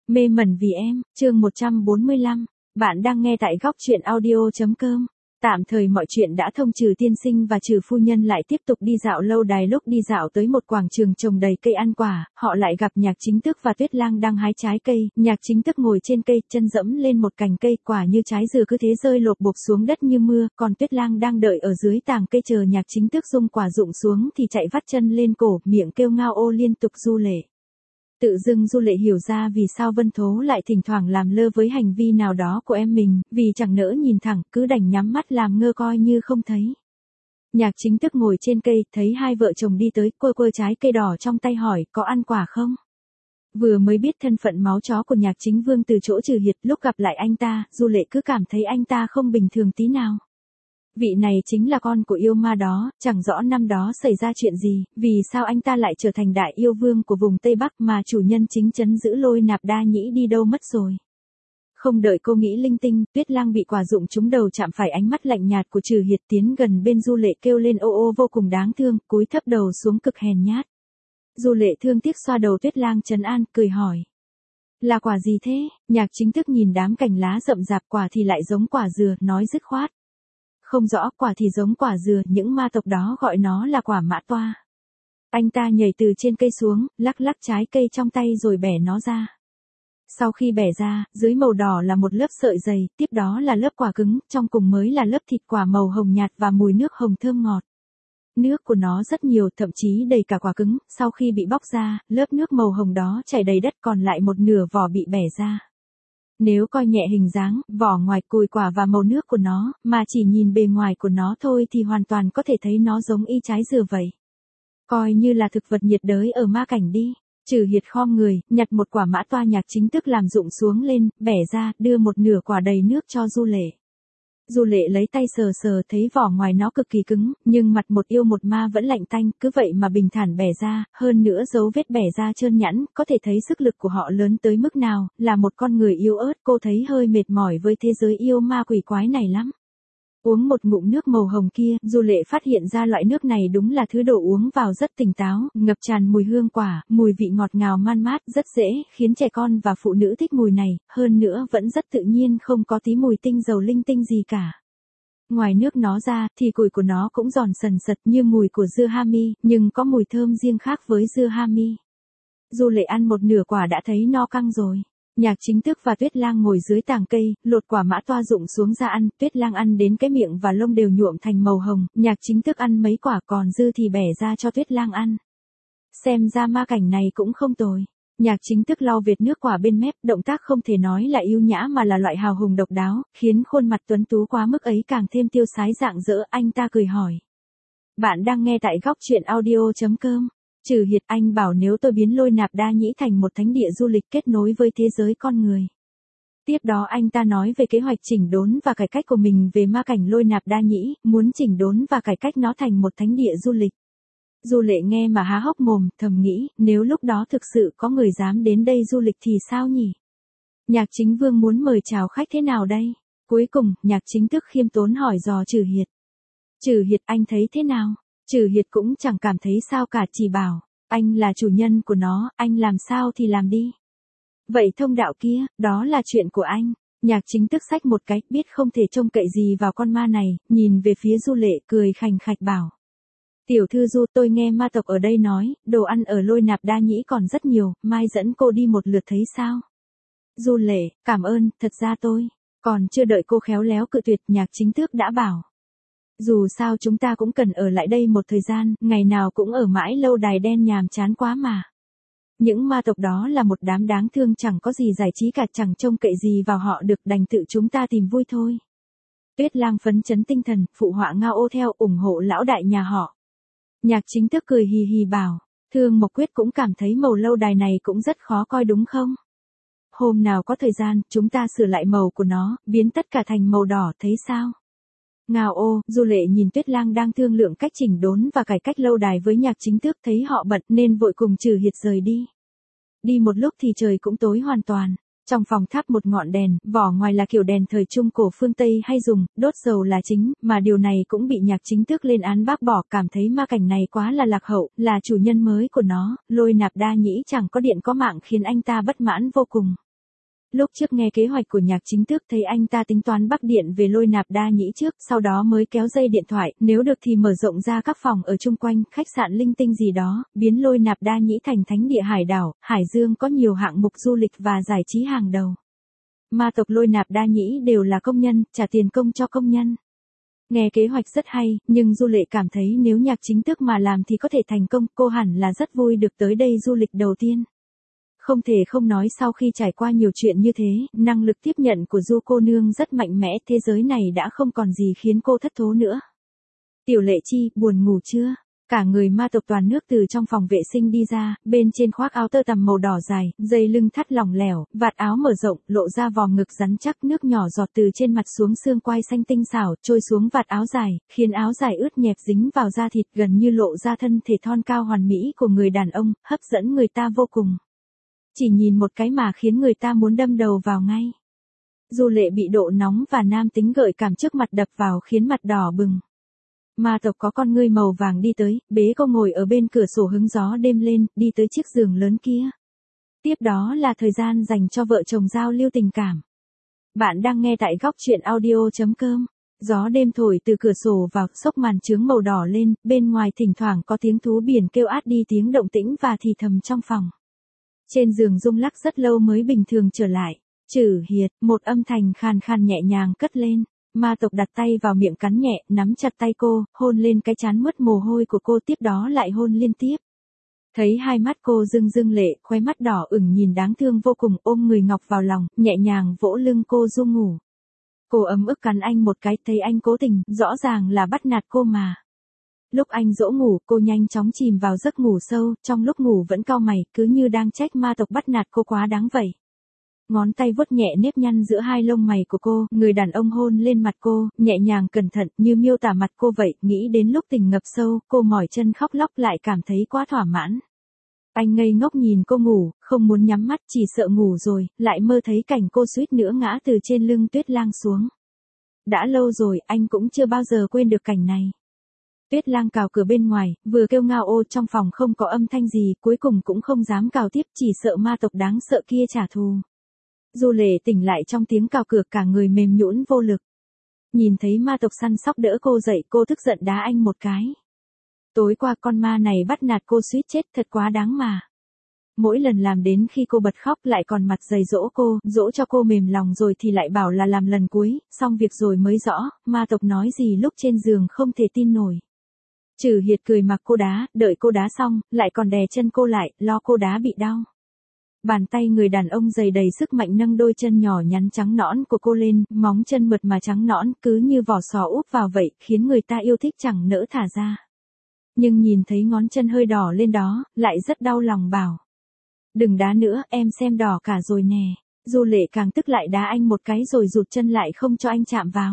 Mê mẩn vì em, chương 145. Bạn đang nghe tại góc truyện audio.com. Tạm thời mọi chuyện đã thông, trừ tiên sinh và trừ phu nhân lại tiếp tục đi dạo lâu đài. Lúc đi dạo tới một quảng trường trồng đầy cây ăn quả, họ lại gặp Nhạc Chính Tước và Tuyết Lang đang hái trái cây. Nhạc Chính Tước ngồi trên cây, chân dẫm lên một cành cây, quả như trái dừa cứ thế rơi lộp bộp xuống đất như mưa, còn Tuyết Lang đang đợi ở dưới tàng cây chờ Nhạc Chính Tước rung quả rụng xuống thì chạy vắt chân lên cổ, miệng kêu ngao ô liên tục. Du Lệ tự dưng Du Lệ hiểu ra vì sao Vân Thố lại thỉnh thoảng làm lơ với hành vi nào đó của em mình, vì chẳng nỡ nhìn thẳng, cứ đành nhắm mắt làm ngơ coi như không thấy. Nhạc Chính Tước ngồi trên cây, thấy hai vợ chồng đi tới, quơ quơ trái cây đỏ trong tay hỏi, có ăn quả không? Vừa mới biết thân phận máu chó của Nhạc Chính Vương từ chỗ Trừ Hiệt, lúc gặp lại anh ta, Du Lệ cứ cảm thấy anh ta không bình thường tí nào. Vị này chính là con của yêu ma đó, chẳng rõ năm đó xảy ra chuyện gì, vì sao anh ta lại trở thành đại yêu vương của vùng Tây Bắc mà chủ nhân chính trấn giữ Lôi Nạp Đa Nhĩ đi đâu mất rồi. Không đợi cô nghĩ linh tinh, Tuyết Lang bị quả rụng trúng đầu chạm phải ánh mắt lạnh nhạt của Trừ Hiệt, tiến gần bên Du Lệ kêu lên ô ô vô cùng đáng thương, cúi thấp đầu xuống cực hèn nhát. Du Lệ thương tiếc xoa đầu Tuyết Lang trấn an, cười hỏi. Là quả gì thế? Nhạc Chính Tước nhìn đám cành lá rậm rạp, quả thì lại giống quả dừa, nói dứt khoát. Không rõ, quả thì giống quả dừa, những ma tộc đó gọi nó là quả mã toa. Anh ta nhảy từ trên cây xuống, lắc lắc trái cây trong tay rồi bẻ nó ra. Sau khi bẻ ra, dưới màu đỏ là một lớp sợi dày, tiếp đó là lớp quả cứng, trong cùng mới là lớp thịt quả màu hồng nhạt và mùi nước hồng thơm ngọt. Nước của nó rất nhiều, thậm chí đầy cả quả cứng, sau khi bị bóc ra, lớp nước màu hồng đó chảy đầy đất, còn lại một nửa vỏ bị bẻ ra. Nếu coi nhẹ hình dáng, vỏ ngoài, cùi quả và màu nước của nó, mà chỉ nhìn bề ngoài của nó thôi thì hoàn toàn có thể thấy nó giống y trái dừa vậy. Coi như là thực vật nhiệt đới ở ma cảnh đi. Trừ Hiệt khom người, nhặt một quả mã toa Nhạc Chính Tước làm rụng xuống lên, bẻ ra, đưa một nửa quả đầy nước cho Du Lệ. Du Lệ lấy tay sờ sờ thấy vỏ ngoài nó cực kỳ cứng, nhưng mặt một yêu một ma vẫn lạnh tanh, cứ vậy mà bình thản bẻ ra, hơn nữa dấu vết bẻ ra trơn nhẵn, có thể thấy sức lực của họ lớn tới mức nào, là một con người yếu ớt. Cô thấy hơi mệt mỏi với thế giới yêu ma quỷ quái này lắm. Uống một ngụm nước màu hồng kia, Du Lệ phát hiện ra loại nước này đúng là thứ đồ uống vào rất tỉnh táo, ngập tràn mùi hương quả, mùi vị ngọt ngào man mát, rất dễ khiến trẻ con và phụ nữ thích mùi này, hơn nữa vẫn rất tự nhiên, không có tí mùi tinh dầu linh tinh gì cả. Ngoài nước nó ra, thì củi của nó cũng giòn sần sật như mùi của dưa hami, nhưng có mùi thơm riêng khác với dưa hami. Du Lệ ăn một nửa quả đã thấy no căng rồi. Nhạc Chính Tước và Tuyết Lang ngồi dưới tàng cây, lột quả mã toa rụng xuống ra ăn, Tuyết Lang ăn đến cái miệng và lông đều nhuộm thành màu hồng, Nhạc Chính Tước ăn mấy quả còn dư thì bẻ ra cho Tuyết Lang ăn. Xem ra ma cảnh này cũng không tồi. Nhạc Chính Tước lau vệt nước quả bên mép, động tác không thể nói là yêu nhã mà là loại hào hùng độc đáo, khiến khuôn mặt tuấn tú quá mức ấy càng thêm tiêu sái rạng rỡ. Anh ta cười hỏi. Bạn đang nghe tại góc truyện audio.com. Trừ Hiệt, anh bảo nếu tôi biến Lôi Nạp Đa Nhĩ thành một thánh địa du lịch kết nối với thế giới con người. Tiếp đó anh ta nói về kế hoạch chỉnh đốn và cải cách của mình về ma cảnh Lôi Nạp Đa Nhĩ, muốn chỉnh đốn và cải cách nó thành một thánh địa du lịch. Du Lệ nghe mà há hốc mồm, thầm nghĩ, nếu lúc đó thực sự có người dám đến đây du lịch thì sao nhỉ? Nhạc Chính Vương muốn mời chào khách thế nào đây? Cuối cùng, Nhạc Chính Tước khiêm tốn hỏi dò Trừ Hiệt. Trừ Hiệt, anh thấy thế nào? Trừ Hiệt cũng chẳng cảm thấy sao cả, chỉ bảo, anh là chủ nhân của nó, anh làm sao thì làm đi. Vậy thông đạo kia, đó là chuyện của anh. Nhạc Chính Tước xách một cái, biết không thể trông cậy gì vào con ma này, nhìn về phía Du Lệ cười khành khạch bảo. Tiểu thư Du, tôi nghe ma tộc ở đây nói, đồ ăn ở Lôi Nạp Đa Nhĩ còn rất nhiều, mai dẫn cô đi một lượt thấy sao? Du Lệ, cảm ơn, thật ra tôi, còn chưa đợi cô khéo léo cự tuyệt, Nhạc Chính Tước đã bảo. Dù sao chúng ta cũng cần ở lại đây một thời gian, ngày nào cũng ở mãi lâu đài đen nhàm chán quá mà. Những ma tộc đó là một đám đáng thương, chẳng có gì giải trí cả, chẳng trông cậy gì vào họ được, đành tự chúng ta tìm vui thôi. Tuyết Lang phấn chấn tinh thần, phụ họa ngao ô theo, ủng hộ lão đại nhà họ. Nhạc Chính Tước cười hì hì bảo, Thương Mộc Quyết cũng cảm thấy màu lâu đài này cũng rất khó coi đúng không? Hôm nào có thời gian, chúng ta sửa lại màu của nó, biến tất cả thành màu đỏ, thấy sao? Ngao ô, Du Lệ nhìn Tuyết Lang đang thương lượng cách chỉnh đốn và cải cách lâu đài với Nhạc Chính Tước, thấy họ bận nên vội cùng Trừ Hiệt rời đi. Đi một lúc thì trời cũng tối hoàn toàn. Trong phòng thắp một ngọn đèn, vỏ ngoài là kiểu đèn thời Trung cổ phương Tây hay dùng, đốt dầu là chính, mà điều này cũng bị Nhạc Chính Tước lên án bác bỏ, cảm thấy ma cảnh này quá là lạc hậu, là chủ nhân mới của nó, Lôi Nạp Đa Nhĩ chẳng có điện có mạng khiến anh ta bất mãn vô cùng. Lúc trước nghe kế hoạch của Nhạc Chính Tước thấy anh ta tính toán bắc điện về Lôi Nạp Đa Nhĩ trước, sau đó mới kéo dây điện thoại, nếu được thì mở rộng ra các phòng ở chung quanh, khách sạn linh tinh gì đó, biến Lôi Nạp Đa Nhĩ thành thánh địa hải đảo, Hải Dương có nhiều hạng mục du lịch và giải trí hàng đầu. Ma tộc Lôi Nạp Đa Nhĩ đều là công nhân, trả tiền công cho công nhân. Nghe kế hoạch rất hay, nhưng Du Lệ cảm thấy nếu Nhạc Chính Tước mà làm thì có thể thành công, cô hẳn là rất vui được tới đây du lịch đầu tiên. Không thể không nói sau khi trải qua nhiều chuyện như thế, năng lực tiếp nhận của Du cô nương rất mạnh mẽ, thế giới này đã không còn gì khiến cô thất thố nữa. Tiểu Lệ Chi, buồn ngủ chưa? Cả người ma tộc toàn nước từ trong phòng vệ sinh đi ra, bên trên khoác áo tơ tằm màu đỏ dài, dây lưng thắt lỏng lẻo, vạt áo mở rộng, lộ ra vòng ngực rắn chắc, nước nhỏ giọt từ trên mặt xuống xương quai xanh tinh xảo, trôi xuống vạt áo dài, khiến áo dài ướt nhẹp dính vào da thịt, gần như lộ ra thân thể thon cao hoàn mỹ của người đàn ông, hấp dẫn người ta vô cùng. Chỉ nhìn một cái mà khiến người ta muốn đâm đầu vào ngay. Du Lệ bị độ nóng và nam tính gợi cảm trước mặt đập vào khiến mặt đỏ bừng. Ma tộc có con ngươi màu vàng đi tới, bế cô ngồi ở bên cửa sổ hứng gió đêm lên, đi tới chiếc giường lớn kia. Tiếp đó là thời gian dành cho vợ chồng giao lưu tình cảm. Bạn đang nghe tại góc truyện audio.com. Gió đêm thổi từ cửa sổ vào, xốc màn chướng màu đỏ lên, bên ngoài thỉnh thoảng có tiếng thú biển kêu át đi tiếng động tĩnh và thì thầm trong phòng. Trên giường rung lắc rất lâu mới bình thường trở lại. Trử Hiệt, một âm thanh khàn khàn nhẹ nhàng cất lên. Ma tộc đặt tay vào miệng cắn nhẹ, nắm chặt tay cô, hôn lên cái trán mướt mồ hôi của cô, tiếp đó lại hôn liên tiếp. Thấy hai mắt cô rưng rưng lệ, khóe mắt đỏ ửng nhìn đáng thương vô cùng, ôm người ngọc vào lòng, nhẹ nhàng vỗ lưng cô ru ngủ. Cô ấm ức cắn anh một cái, thấy anh cố tình, rõ ràng là bắt nạt cô mà. Lúc anh dỗ ngủ, cô nhanh chóng chìm vào giấc ngủ sâu, trong lúc ngủ vẫn cau mày, cứ như đang trách ma tộc bắt nạt cô quá đáng vậy. Ngón tay vuốt nhẹ nếp nhăn giữa hai lông mày của cô, người đàn ông hôn lên mặt cô, nhẹ nhàng cẩn thận, như miêu tả mặt cô vậy, nghĩ đến lúc tình ngập sâu, cô mỏi chân khóc lóc lại cảm thấy quá thỏa mãn. Anh ngây ngốc nhìn cô ngủ, không muốn nhắm mắt, chỉ sợ ngủ rồi, lại mơ thấy cảnh cô suýt nữa ngã từ trên lưng Tuyết Lang xuống. Đã lâu rồi, anh cũng chưa bao giờ quên được cảnh này. Tuyết Lang cào cửa bên ngoài, vừa kêu ngao ô, trong phòng không có âm thanh gì, cuối cùng cũng không dám cào tiếp, chỉ sợ ma tộc đáng sợ kia trả thù. Du Lệ tỉnh lại trong tiếng cào cửa, cả người mềm nhũn vô lực. Nhìn thấy ma tộc săn sóc đỡ cô dậy, cô tức giận đá anh một cái. Tối qua con ma này bắt nạt cô suýt chết, thật quá đáng mà. Mỗi lần làm đến khi cô bật khóc lại còn mặt dày dỗ cô, dỗ cho cô mềm lòng rồi thì lại bảo là làm lần cuối, xong việc rồi mới rõ, ma tộc nói gì lúc trên giường không thể tin nổi. Trử Hiệt cười mặc cô đá, đợi cô đá xong, lại còn đè chân cô lại, lo cô đá bị đau. Bàn tay người đàn ông dày đầy sức mạnh nâng đôi chân nhỏ nhắn trắng nõn của cô lên, móng chân mượt mà trắng nõn, cứ như vỏ sò úp vào vậy, khiến người ta yêu thích chẳng nỡ thả ra. Nhưng nhìn thấy ngón chân hơi đỏ lên đó, lại rất đau lòng bảo. Đừng đá nữa, em xem đỏ cả rồi nè. Du Lệ càng tức lại đá anh một cái rồi rụt chân lại không cho anh chạm vào.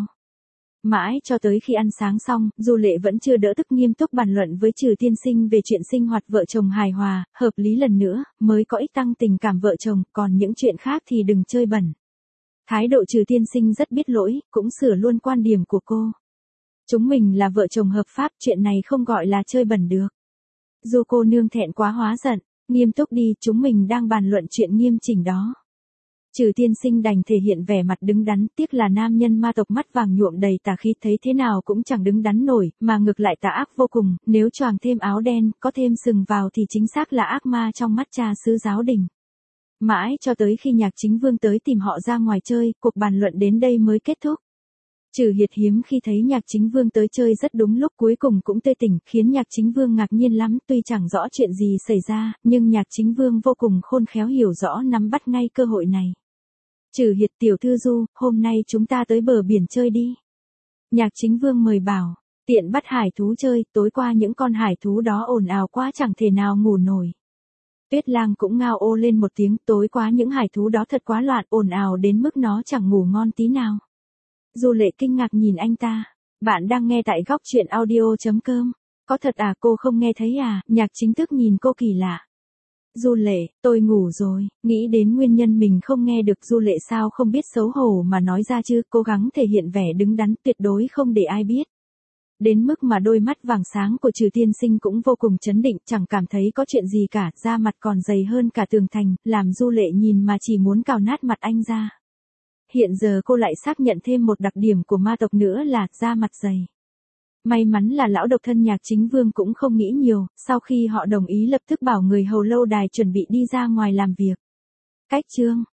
Mãi cho tới khi ăn sáng xong, Du Lệ vẫn chưa đỡ tức nghiêm túc bàn luận với Trừ tiên sinh về chuyện sinh hoạt vợ chồng hài hòa, hợp lý lần nữa, mới có ích tăng tình cảm vợ chồng, còn những chuyện khác thì đừng chơi bẩn. Thái độ Trừ tiên sinh rất biết lỗi, cũng sửa luôn quan điểm của cô. Chúng mình là vợ chồng hợp pháp, chuyện này không gọi là chơi bẩn được. Du cô nương thẹn quá hóa giận, nghiêm túc đi, chúng mình đang bàn luận chuyện nghiêm chỉnh đó. Trừ tiên sinh đành thể hiện vẻ mặt đứng đắn, tiếc là nam nhân ma tộc mắt vàng nhuộm đầy tà khí, thấy thế nào cũng chẳng đứng đắn nổi, mà ngược lại tà ác vô cùng, nếu choàng thêm áo đen, có thêm sừng vào thì chính xác là ác ma trong mắt cha xứ giáo đình. Mãi cho tới khi Nhạc Chính Vương tới tìm họ ra ngoài chơi, cuộc bàn luận đến đây mới kết thúc. Trừ Hiệt hiếm khi thấy Nhạc Chính Vương tới chơi rất đúng lúc, cuối cùng cũng tươi tỉnh, khiến Nhạc Chính Vương ngạc nhiên lắm, tuy chẳng rõ chuyện gì xảy ra, nhưng Nhạc Chính Vương vô cùng khôn khéo hiểu rõ nắm bắt ngay cơ hội này. Trừ Hiệt tiểu thư Du, hôm nay chúng ta tới bờ biển chơi đi. Nhạc Chính Vương mời bảo, tiện bắt hải thú chơi, tối qua những con hải thú đó ồn ào quá chẳng thể nào ngủ nổi. Tuyết Lang cũng ngao ô lên một tiếng, tối qua những hải thú đó thật quá loạn, ồn ào đến mức nó chẳng ngủ ngon tí nào. Du Lệ kinh ngạc nhìn anh ta. Bạn đang nghe tại góc truyện audio.com. Có thật à, cô không nghe thấy à? Nhạc Chính Thức nhìn cô kỳ lạ. Du Lệ, tôi ngủ rồi. Nghĩ đến nguyên nhân mình không nghe được, Du Lệ sao không biết xấu hổ mà nói ra chứ, cố gắng thể hiện vẻ đứng đắn, tuyệt đối không để ai biết. Đến mức mà đôi mắt vàng sáng của Trừ tiên sinh cũng vô cùng chấn định, chẳng cảm thấy có chuyện gì cả, da mặt còn dày hơn cả tường thành, làm Du Lệ nhìn mà chỉ muốn cào nát mặt anh ra. Hiện giờ cô lại xác nhận thêm một đặc điểm của ma tộc nữa là da mặt dày. May mắn là lão độc thân Nhạc Chính Vương cũng không nghĩ nhiều, sau khi họ đồng ý lập tức bảo người hầu lâu đài chuẩn bị đi ra ngoài làm việc. Cách chương